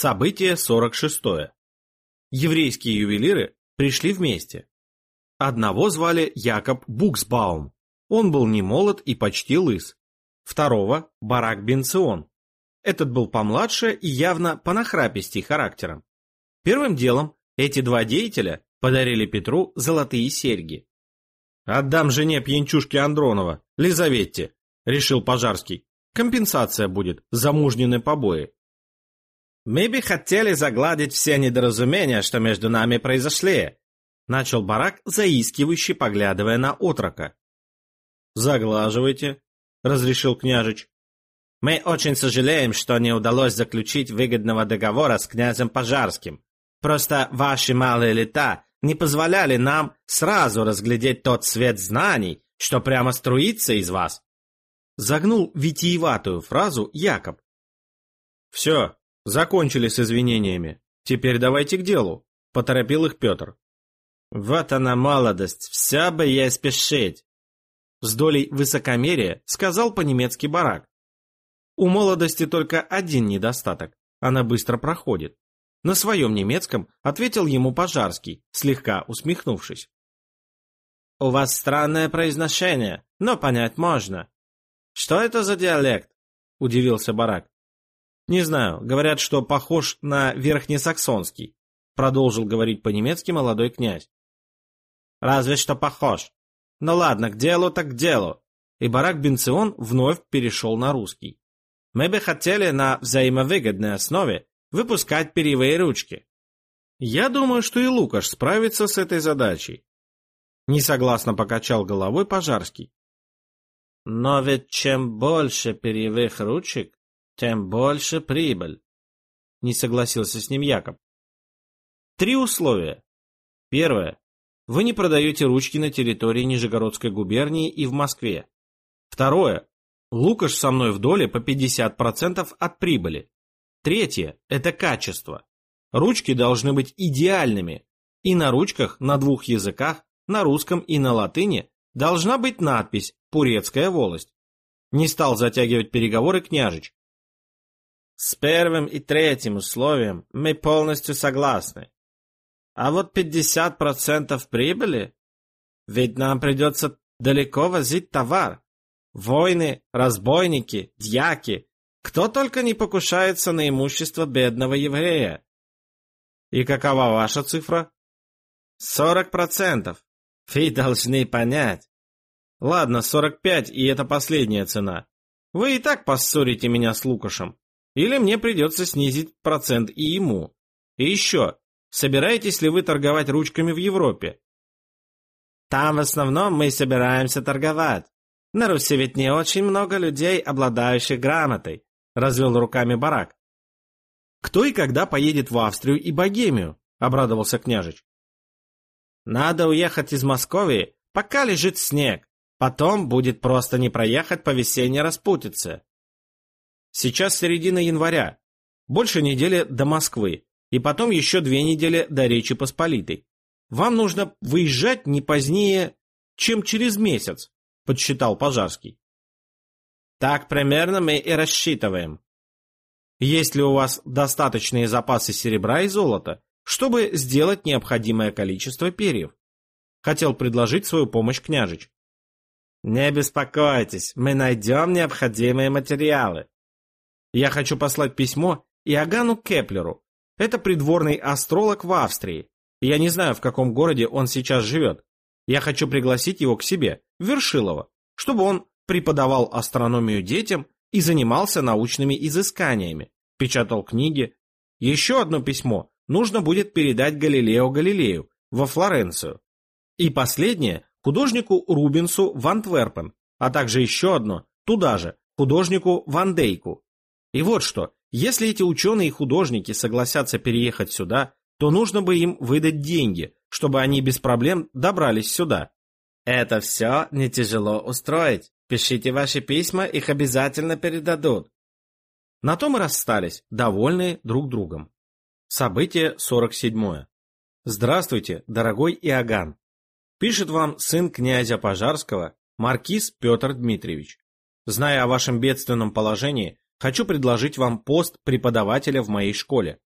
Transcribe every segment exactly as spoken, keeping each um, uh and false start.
Событие сорок шестое. Еврейские ювелиры пришли вместе. Одного звали Якоб Буксбаум. Он был немолод и почти лыс. Второго – Барак бен Цион. Этот был помладше и явно понахрапистей характером. Первым делом эти два деятеля подарили Петру золотые серьги. «Отдам жене пьянчушки Андронова, Лизавете», — решил Пожарский. «Компенсация будет за мужнины побои». «Мы бы хотели загладить все недоразумения, что между нами произошли», — начал Барак, заискивающе поглядывая на отрока. «Заглаживайте», — разрешил княжич. «Мы очень сожалеем, что не удалось заключить выгодного договора с князем Пожарским. Просто ваши малые лета не позволяли нам сразу разглядеть тот свет знаний, что прямо струится из вас». Загнул витиеватую фразу Якоб. «Все, закончили с извинениями. Теперь давайте к делу», — поторопил их Петр. «Вот она молодость, все бы ей спешить», — с долей высокомерия сказал по-немецки Барак. У молодости только один недостаток — она быстро проходит. На своем немецком ответил ему Пожарский, слегка усмехнувшись. «У вас странное произношение, но понять можно. Что это за диалект?» — удивился Барак. «Не знаю, говорят, что похож на верхнесаксонский», — продолжил говорить по-немецки молодой князь. «Разве что похож. Ну ладно, к делу так к делу». И Барак бен Цион вновь перешел на русский. «Мы бы хотели на взаимовыгодной основе выпускать перьевые ручки». «Я думаю, что и Лукаш справится с этой задачей», — несогласно покачал головой Пожарский. «Но ведь чем больше перьевых ручек, тем больше прибыль», — не согласился с ним Якоб. «Три условия. Первое. Вы не продаете ручки на территории Нижегородской губернии и в Москве. Второе. Лукаш со мной в доле по пятьдесят процентов от прибыли. Третье – это качество. Ручки должны быть идеальными. И на ручках на двух языках, на русском и на латыни, должна быть надпись «Пурецкая волость». Не стал затягивать переговоры княжич. «С первым и третьим условием мы полностью согласны. А вот пятьдесят процентов прибыли? Ведь нам придется далеко возить товар. Войны, разбойники, дьяки. Кто только не покушается на имущество бедного еврея». «И какова ваша цифра?» «Сорок процентов. Вы должны понять». «Ладно, сорок пять, и это последняя цена. Вы и так поссорите меня с Лукашем. Или мне придется снизить процент и ему. И еще, собираетесь ли вы торговать ручками в Европе?» «Там в основном мы собираемся торговать. На Руси ведь не очень много людей, обладающих грамотой», — развел руками Барак. «Кто и когда поедет в Австрию и Богемию?» — обрадовался княжич. «Надо уехать из Москвы, пока лежит снег. Потом будет просто не проехать по весенней распутице». «Сейчас середина января. Больше недели до Москвы. И потом еще две недели до Речи Посполитой. Вам нужно выезжать не позднее, чем через месяц», — подсчитал Пожарский. «Так примерно мы и рассчитываем». «Есть ли у вас достаточные запасы серебра и золота, чтобы сделать необходимое количество перьев?» Хотел предложить свою помощь княжич. «Не беспокойтесь, мы найдем необходимые материалы. Я хочу послать письмо Иоганну Кеплеру. Это придворный астролог в Австрии. Я не знаю, в каком городе он сейчас живет. Я хочу пригласить его к себе, в Вершилово, чтобы он преподавал астрономию детям и занимался научными изысканиями, печатал книги. Еще одно письмо нужно будет передать Галилео Галилею во Флоренцию. И последнее художнику Рубенсу в Антверпен, а также еще одно туда же, художнику Ван Дейку. И вот что, если эти ученые и художники согласятся переехать сюда, то нужно бы им выдать деньги, чтобы они без проблем добрались сюда. Это все не тяжело устроить. Пишите ваши письма, их обязательно передадут». На том и расстались, довольные друг другом. Событие сорок седьмое. Здравствуйте, дорогой Иоганн. Пишет вам сын князя Пожарского, маркиз Петр Дмитриевич. Зная о вашем бедственном положении, хочу предложить вам пост преподавателя в моей школе.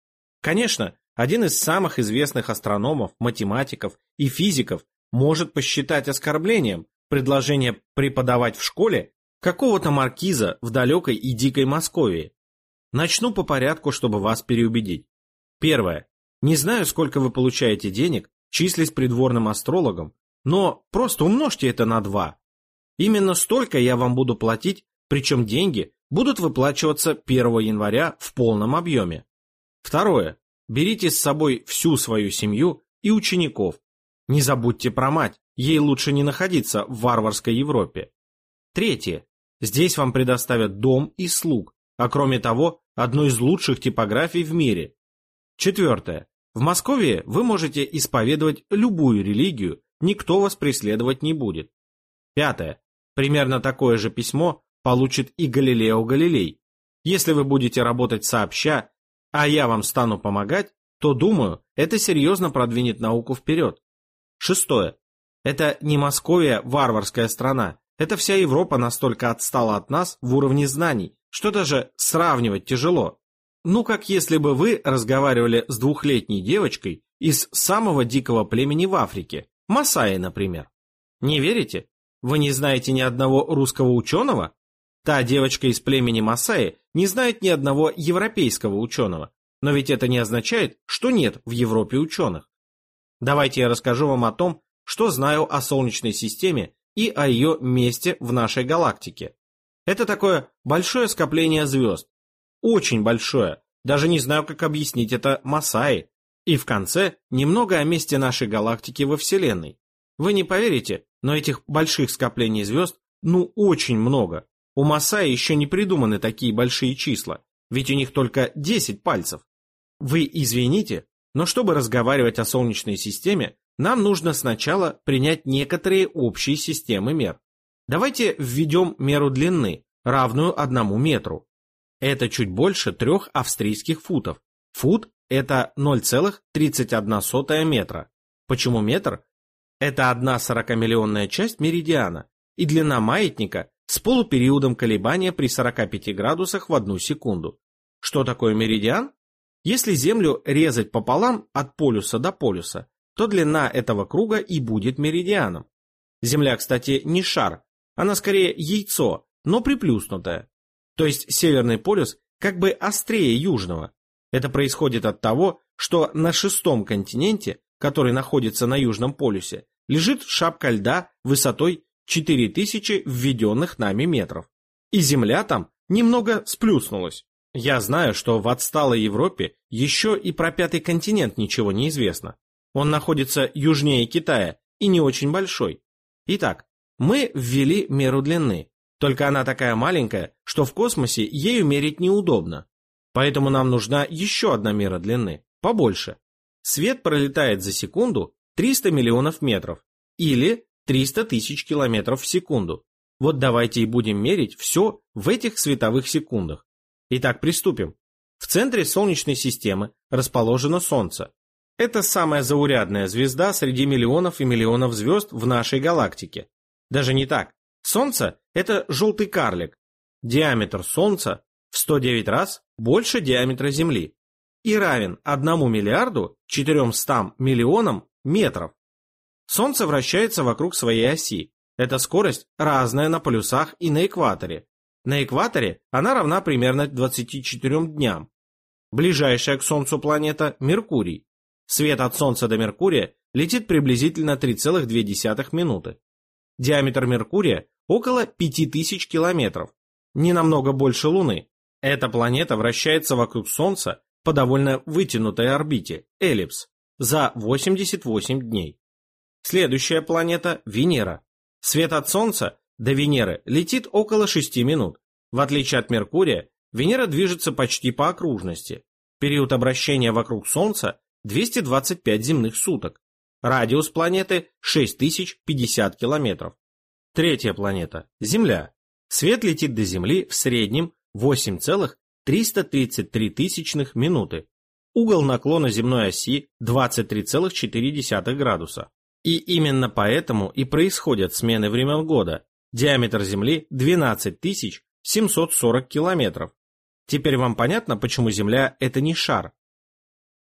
Конечно, один из самых известных астрономов, математиков и физиков может посчитать оскорблением предложение преподавать в школе какого-то маркиза в далекой и дикой Московии. Начну по порядку, чтобы вас переубедить. Первое. Не знаю, сколько вы получаете денег, числясь придворным астрологом, но просто умножьте это на два. Именно столько я вам буду платить, причем деньги будут выплачиваться первого января в полном объеме. Второе. Берите с собой всю свою семью и учеников. Не забудьте про мать, ей лучше не находиться в варварской Европе. Третье. Здесь вам предоставят дом и слуг, а кроме того, одну из лучших типографий в мире. Четвертое. В Москве вы можете исповедовать любую религию, никто вас преследовать не будет. Пятое. Примерно такое же письмо получит и Галилео Галилей. Если вы будете работать сообща, а я вам стану помогать, то, думаю, это серьезно продвинет науку вперед. Шестое. Это не Московия варварская страна, это вся Европа настолько отстала от нас в уровне знаний, что даже сравнивать тяжело. Ну, как если бы вы разговаривали с двухлетней девочкой из самого дикого племени в Африке, Масаи, например. Не верите? Вы не знаете ни одного русского ученого? Та девочка из племени Масаи не знает ни одного европейского ученого, но ведь это не означает, что нет в Европе ученых. Давайте я расскажу вам о том, что знаю о Солнечной системе и о ее месте в нашей галактике. Это такое большое скопление звезд. Очень большое, даже не знаю, как объяснить это Масаи. И в конце немного о месте нашей галактики во Вселенной. Вы не поверите, но этих больших скоплений звезд, ну, очень много. У Масаи еще не придуманы такие большие числа, ведь у них только десять пальцев. Вы извините, но чтобы разговаривать о Солнечной системе, нам нужно сначала принять некоторые общие системы мер. Давайте введем меру длины, равную одному метру. Это чуть больше трех австрийских футов. Фут – это ноль целых тридцать одна сотая метра. Почему метр? Это одна сорокамиллионная часть меридиана, и длина маятника с полупериодом колебания при сорока пяти градусах в одну секунду. Что такое меридиан? Если Землю резать пополам от полюса до полюса, то длина этого круга и будет меридианом. Земля, кстати, не шар, она скорее яйцо, но приплюснутое. То есть северный полюс как бы острее южного. Это происходит от того, что на шестом континенте, который находится на южном полюсе, лежит шапка льда высотой четыре тысячи введенных нами метров. И Земля там немного сплюснулась. Я знаю, что в отсталой Европе еще и про пятый континент ничего не известно. Он находится южнее Китая и не очень большой. Итак, мы ввели меру длины, только она такая маленькая, что в космосе ею мерить неудобно. Поэтому нам нужна еще одна мера длины, побольше. Свет пролетает за секунду триста миллионов метров, или триста тысяч километров в секунду. Вот давайте и будем мерить все в этих световых секундах. Итак, приступим. В центре Солнечной системы расположено Солнце. Это самая заурядная звезда среди миллионов и миллионов звезд в нашей галактике. Даже не так. Солнце – это желтый карлик. Диаметр Солнца в сто девять раз больше диаметра Земли и равен одному миллиарду четырёмстам миллионам метров. Солнце вращается вокруг своей оси. Эта скорость разная на полюсах и на экваторе. На экваторе она равна примерно двадцати четырем дням. Ближайшая к Солнцу планета – Меркурий. Свет от Солнца до Меркурия летит приблизительно три целых две десятых минуты. Диаметр Меркурия около пяти тысяч километров, не намного больше Луны. Эта планета вращается вокруг Солнца по довольно вытянутой орбите, эллипс, за восемьдесят восемь дней. Следующая планета – Венера. Свет от Солнца до Венеры летит около шести минут. В отличие от Меркурия, Венера движется почти по окружности. Период обращения вокруг Солнца – двести двадцать пять земных суток. Радиус планеты – шесть тысяч пятьдесят километров. Третья планета – Земля. Свет летит до Земли в среднем восемь целых триста тридцать три тысячных минуты. Угол наклона земной оси двадцать три целых четыре десятых градуса. И именно поэтому и происходят смены времен года. Диаметр Земли двенадцать тысяч семьсот сорок километров. Теперь вам понятно, почему Земля – это не шар?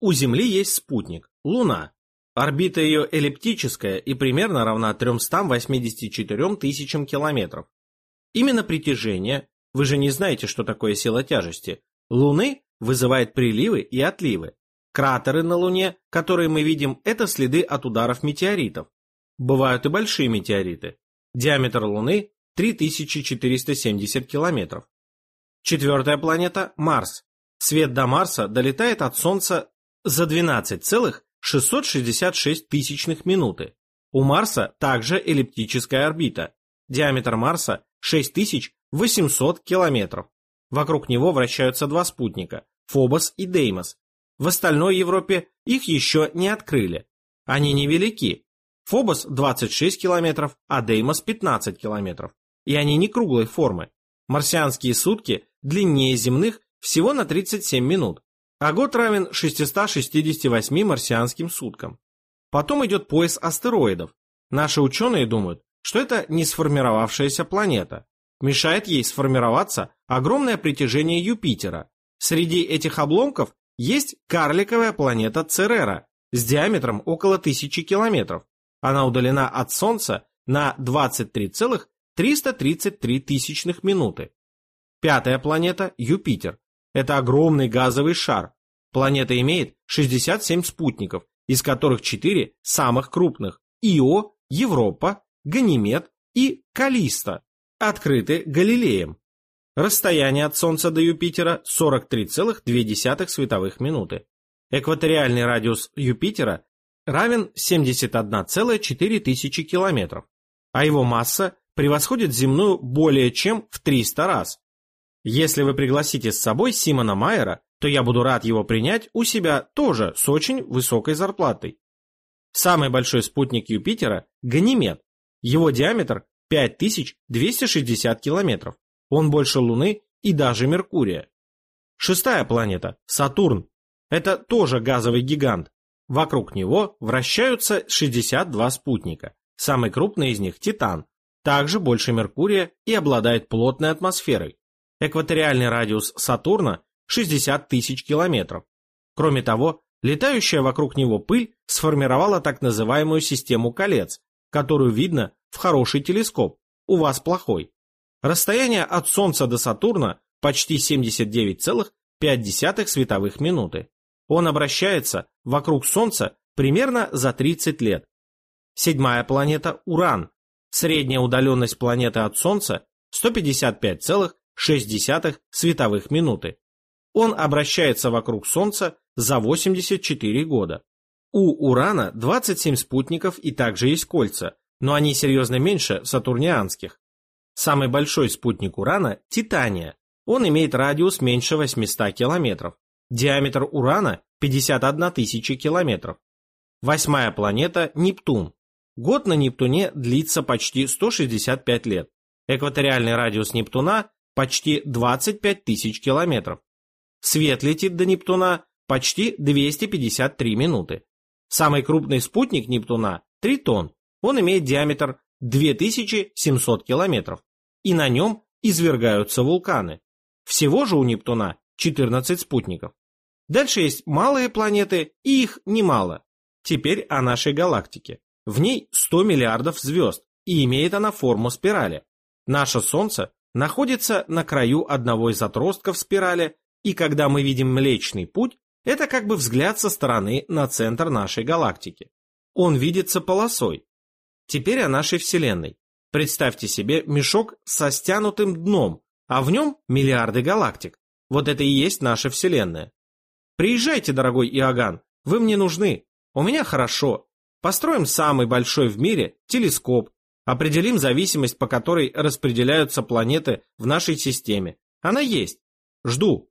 У Земли есть спутник – Луна. Орбита ее эллиптическая и примерно равна тремстам восьмидесяти четырем тысячам километров. Именно притяжение, вы же не знаете, что такое сила тяжести, Луны вызывает приливы и отливы. Кратеры на Луне, которые мы видим, это следы от ударов метеоритов. Бывают и большие метеориты. Диаметр Луны – три тысячи четыреста семьдесят километров. Четвертая планета – Марс. Свет до Марса долетает от Солнца за двенадцать целых шестьсот шестьдесят шесть тысячных минуты. У Марса также эллиптическая орбита. Диаметр Марса – шесть тысяч восемьсот километров. Вокруг него вращаются два спутника – Фобос и Деймос. В остальной Европе их еще не открыли. Они невелики. Фобос двадцать шесть километров, а Деймос пятнадцать километров. И они не круглой формы. Марсианские сутки длиннее земных всего на тридцать семь минут, а год равен шестистам шестидесяти восьми марсианским суткам. Потом идет пояс астероидов. Наши ученые думают, что это не сформировавшаяся планета. Мешает ей сформироваться огромное притяжение Юпитера. Среди этих обломков есть карликовая планета Церера с диаметром около тысячи километров. Она удалена от Солнца на двадцать три целых триста тридцать три тысячных минуты. Пятая планета – Юпитер. Это огромный газовый шар. Планета имеет шестьдесят семь спутников, из которых четыре самых крупных – Ио, Европа, Ганимед и Каллисто, открыты Галилеем. Расстояние от Солнца до Юпитера – сорок три целых две десятых световых минуты. Экваториальный радиус Юпитера равен семьдесят одна целая четыре тысячи километров, а его масса превосходит земную более чем в триста раз. Если вы пригласите с собой Симона Майера, то я буду рад его принять у себя тоже с очень высокой зарплатой. Самый большой спутник Юпитера – Ганимед. Его диаметр – пять тысяч двести шестьдесят километров. Он больше Луны и даже Меркурия. Шестая планета – Сатурн. Это тоже газовый гигант. Вокруг него вращаются шестьдесят два спутника. Самый крупный из них – Титан. Также больше Меркурия и обладает плотной атмосферой. Экваториальный радиус Сатурна – шестьдесят тысяч километров. Кроме того, летающая вокруг него пыль сформировала так называемую систему колец, которую видно в хороший телескоп, у вас плохой. Расстояние от Солнца до Сатурна почти семьдесят девять целых пять десятых световых минуты. Он обращается вокруг Солнца примерно за тридцать лет. Седьмая планета – Уран. Средняя удаленность планеты от Солнца – сто пятьдесят пять целых шесть десятых световых минуты. Он обращается вокруг Солнца за восемьдесят четыре года. У Урана двадцать семь спутников и также есть кольца, но они серьезно меньше сатурнианских. Самый большой спутник Урана – Титания. Он имеет радиус меньше восьмисот километров. Диаметр Урана – пятьдесят одна тысяча километров. Восьмая планета – Нептун. Год на Нептуне длится почти сто шестьдесят пять лет. Экваториальный радиус Нептуна – почти двадцать пять тысяч километров. Свет летит до Нептуна почти двести пятьдесят три минуты. Самый крупный спутник Нептуна – Тритон. Он имеет диаметр две тысячи семьсот километров. И на нем извергаются вулканы. Всего же у Нептуна четырнадцать спутников. Дальше есть малые планеты, и их немало. Теперь о нашей галактике. В ней сто миллиардов звезд, и имеет она форму спирали. Наше Солнце находится на краю одного из отростков спирали, и когда мы видим Млечный Путь, это как бы взгляд со стороны на центр нашей галактики. Он видится полосой. Теперь о нашей Вселенной. Представьте себе мешок со стянутым дном, а в нем миллиарды галактик. Вот это и есть наша Вселенная. Приезжайте, дорогой Иоганн, вы мне нужны. У меня хорошо. Построим самый большой в мире телескоп. Определим зависимость, по которой распределяются планеты в нашей системе. Она есть. Жду.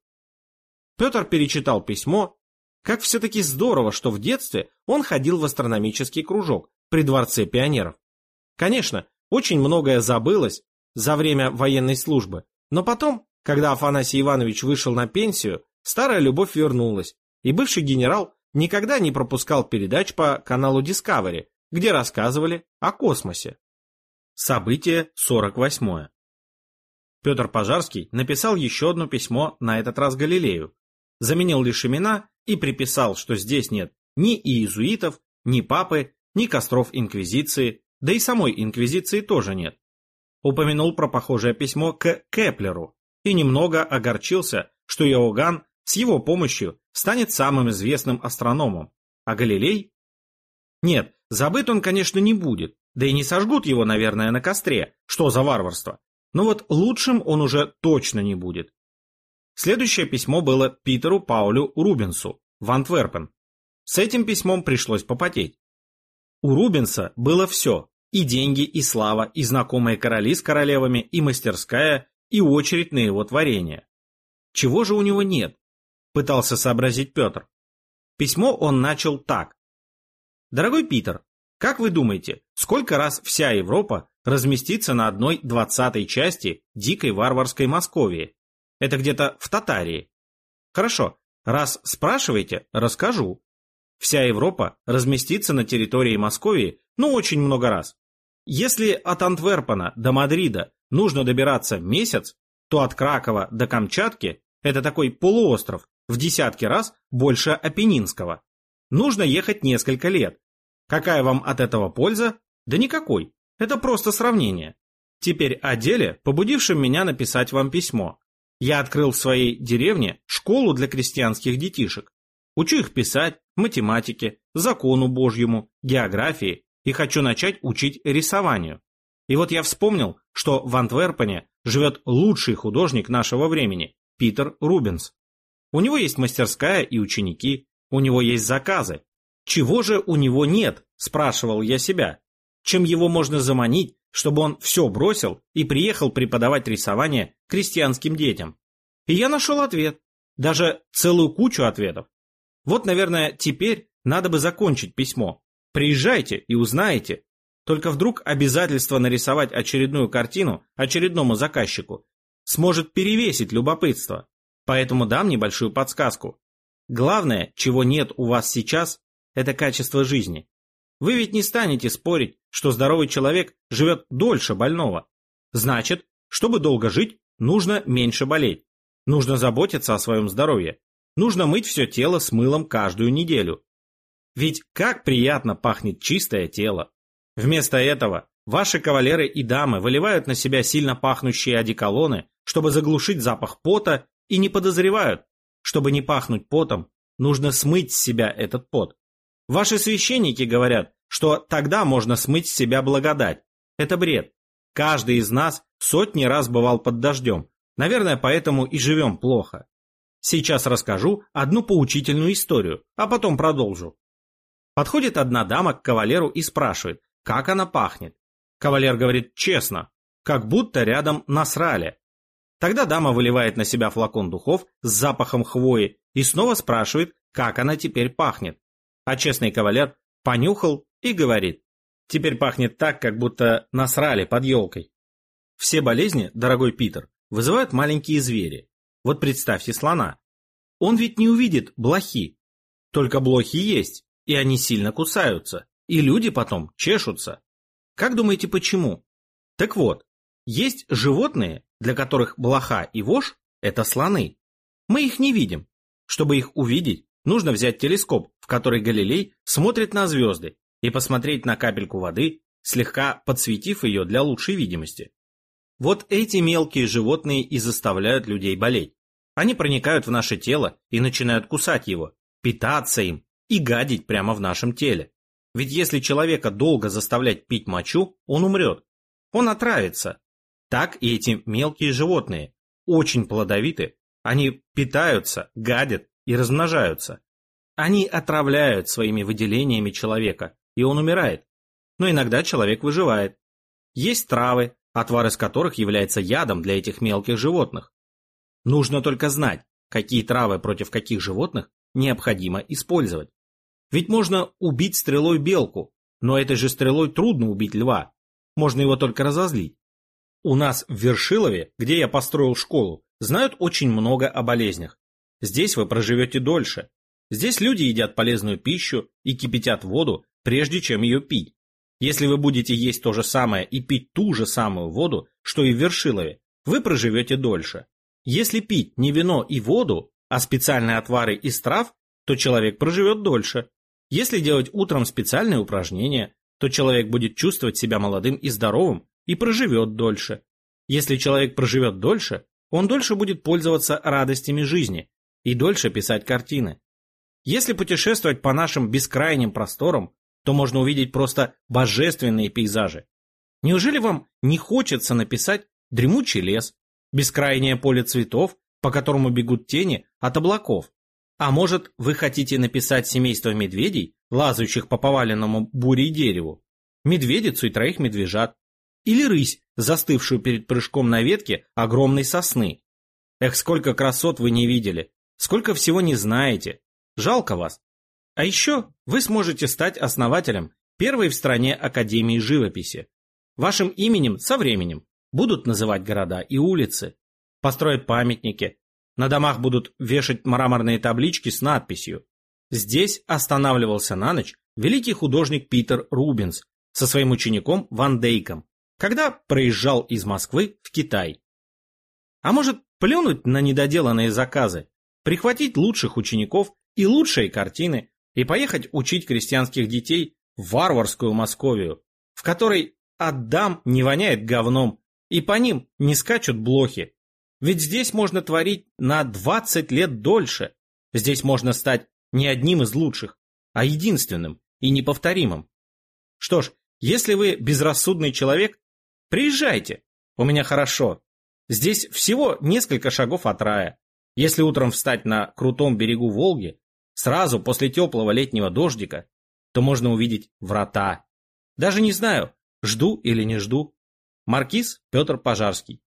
Петр перечитал письмо. Как все-таки здорово, что в детстве он ходил в астрономический кружок при Дворце пионеров. Конечно, очень многое забылось за время военной службы, но потом, когда Афанасий Иванович вышел на пенсию, старая любовь вернулась, и бывший генерал никогда не пропускал передач по каналу Discovery, где рассказывали о космосе. Событие сорок восьмое. Петр Пожарский написал еще одно письмо, на этот раз Галилею. Заменил лишь имена и приписал, что здесь нет ни иезуитов, ни папы, ни костров инквизиции, да и самой инквизиции тоже нет. Упомянул про похожее письмо к Кеплеру и немного огорчился, что Иоганн с его помощью станет самым известным астрономом, а Галилей? Нет, забыт он, конечно, не будет, да и не сожгут его, наверное, на костре, что за варварство, но вот лучшим он уже точно не будет. Следующее письмо было Питеру Паулю Рубенсу в Антверпен. С этим письмом пришлось попотеть. У Рубенса было все: и деньги, и слава, и знакомые короли с королевами, и мастерская, и очередь на его творение. Чего же у него нет? Пытался сообразить Петр. Письмо он начал так. Дорогой Питер, как вы думаете, сколько раз вся Европа разместится на одной двадцатой части дикой варварской Московии? Это где-то в Татарии. Хорошо, раз спрашиваете, расскажу. Вся Европа разместится на территории Московии, ну, очень много раз. Если от Антверпена до Мадрида нужно добираться месяц, то от Кракова до Камчатки это такой полуостров в десятки раз больше Апеннинского. Нужно ехать несколько лет. Какая вам от этого польза? Да никакой. Это просто сравнение. Теперь о деле, побудившем меня написать вам письмо. Я открыл в своей деревне школу для крестьянских детишек. Учу их писать, математике, закону Божьему, географии и хочу начать учить рисованию. И вот я вспомнил, что в Антверпене живет лучший художник нашего времени, Питер Рубенс. У него есть мастерская и ученики, у него есть заказы. Чего же у него нет, спрашивал я себя. Чем его можно заманить, чтобы он все бросил и приехал преподавать рисование крестьянским детям? И я нашел ответ, даже целую кучу ответов. Вот, наверное, теперь надо бы закончить письмо. Приезжайте и узнаете. Только вдруг обязательство нарисовать очередную картину очередному заказчику сможет перевесить любопытство. Поэтому дам небольшую подсказку. Главное, чего нет у вас сейчас, это качество жизни. Вы ведь не станете спорить, что здоровый человек живет дольше больного. Значит, чтобы долго жить, нужно меньше болеть. Нужно заботиться о своем здоровье. Нужно мыть все тело с мылом каждую неделю. Ведь как приятно пахнет чистое тело. Вместо этого ваши кавалеры и дамы выливают на себя сильно пахнущие одеколоны, чтобы заглушить запах пота, и не подозревают, чтобы не пахнуть потом, нужно смыть с себя этот пот. Ваши священники говорят, что тогда можно смыть с себя благодать. Это бред. Каждый из нас сотни раз бывал под дождем. Наверное, поэтому и живем плохо. Сейчас расскажу одну поучительную историю, а потом продолжу. Подходит одна дама к кавалеру и спрашивает, как она пахнет. Кавалер говорит честно, как будто рядом насрали. Тогда дама выливает на себя флакон духов с запахом хвои и снова спрашивает, как она теперь пахнет. А честный кавалер понюхал и говорит, теперь пахнет так, как будто насрали под елкой. Все болезни, дорогой Питер, вызывают маленькие звери. Вот представьте слона. Он ведь не увидит блохи. Только блохи есть, и они сильно кусаются, и люди потом чешутся. Как думаете, почему? Так вот, есть животные, для которых блоха и вошь – это слоны. Мы их не видим. Чтобы их увидеть, нужно взять телескоп, в который Галилей смотрит на звезды, и посмотреть на капельку воды, слегка подсветив ее для лучшей видимости. Вот эти мелкие животные и заставляют людей болеть. Они проникают в наше тело и начинают кусать его, питаться им и гадить прямо в нашем теле. Ведь если человека долго заставлять пить мочу, он умрет. Он отравится. Так и эти мелкие животные, очень плодовиты, они питаются, гадят и размножаются. Они отравляют своими выделениями человека, и он умирает. Но иногда человек выживает. Есть травы, отвар из которых является ядом для этих мелких животных. Нужно только знать, какие травы против каких животных необходимо использовать. Ведь можно убить стрелой белку, но этой же стрелой трудно убить льва. Можно его только разозлить. У нас в Вершилове, где я построил школу, знают очень много о болезнях. Здесь вы проживете дольше. Здесь люди едят полезную пищу и кипятят воду, прежде чем ее пить. Если вы будете есть то же самое и пить ту же самую воду, что и в Вершилове, вы проживете дольше. Если пить не вино и воду, а специальные отвары из трав, то человек проживет дольше. Если делать утром специальные упражнения, то человек будет чувствовать себя молодым и здоровым и проживет дольше. Если человек проживет дольше, он дольше будет пользоваться радостями жизни и дольше писать картины. Если путешествовать по нашим бескрайним просторам, то можно увидеть просто божественные пейзажи. Неужели вам не хочется написать дремучий лес, бескрайнее поле цветов, по которому бегут тени от облаков? А может, вы хотите написать семейство медведей, лазающих по поваленному бурей дереву, медведицу и троих медвежат, или рысь, застывшую перед прыжком на ветке огромной сосны? Эх, сколько красот вы не видели, сколько всего не знаете. Жалко вас. А еще вы сможете стать основателем первой в стране Академии живописи. Вашим именем со временем будут называть города и улицы, построят памятники, на домах будут вешать мраморные таблички с надписью: «Здесь останавливался на ночь великий художник Питер Рубенс со своим учеником Ван Дейком, когда проезжал из Москвы в Китай». А может, плюнуть на недоделанные заказы, прихватить лучших учеников и лучшие картины и поехать учить крестьянских детей в варварскую Московию, в которой Адам не воняет говном и по ним не скачут блохи. Ведь здесь можно творить на двадцать лет дольше. Здесь можно стать не одним из лучших, а единственным и неповторимым. Что ж, если вы безрассудный человек, приезжайте, у меня хорошо. Здесь всего несколько шагов от рая. Если утром встать на крутом берегу Волги, сразу после теплого летнего дождика, то можно увидеть врата. Даже не знаю, жду или не жду. Маркиз Петр Пожарский.